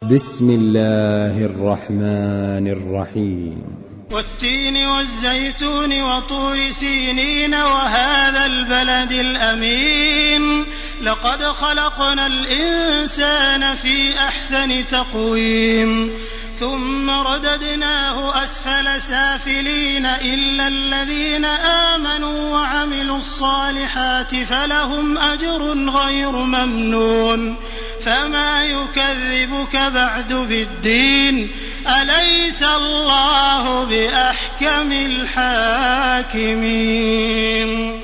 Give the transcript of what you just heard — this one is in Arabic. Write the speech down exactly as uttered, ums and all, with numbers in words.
بسم الله الرحمن الرحيم والتين والزيتون وطور سينين وهذا البلد الأمين لقد خلقنا الإنسان في أحسن تقويم ثم رددناه أسفل سافلين إلا الذين آمنوا وعملوا الصالحات فلهم أجر غير ممنون فما يكذبك بعد بالدين أليس الله بأحكم الحاكمين.